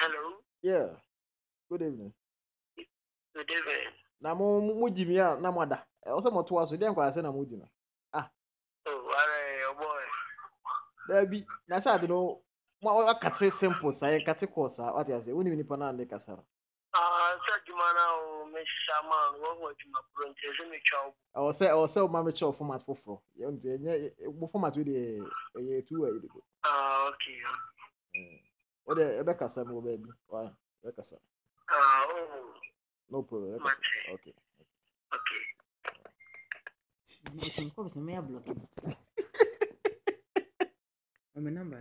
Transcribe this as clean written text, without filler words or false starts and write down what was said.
Hello. Yeah. Good evening. Good evening. Na mo jimia na moda. O se mo to aso den kwa ase na mo jina. Ah. Oh, where your boy? There be na say ade no mo akate simple say kate course what you say. Woni nipa na ande kasara. Sa Jumana o Miss Shaman, what was my front? Is me chow? I say o ma me che format foforo. Ye nti enye bo format we dey e tu e do. Okay. O de e be kasa mo ba bi. Why? Be kasa. Oh. No problem. Okay. Okay. Of course, may I block him? My number.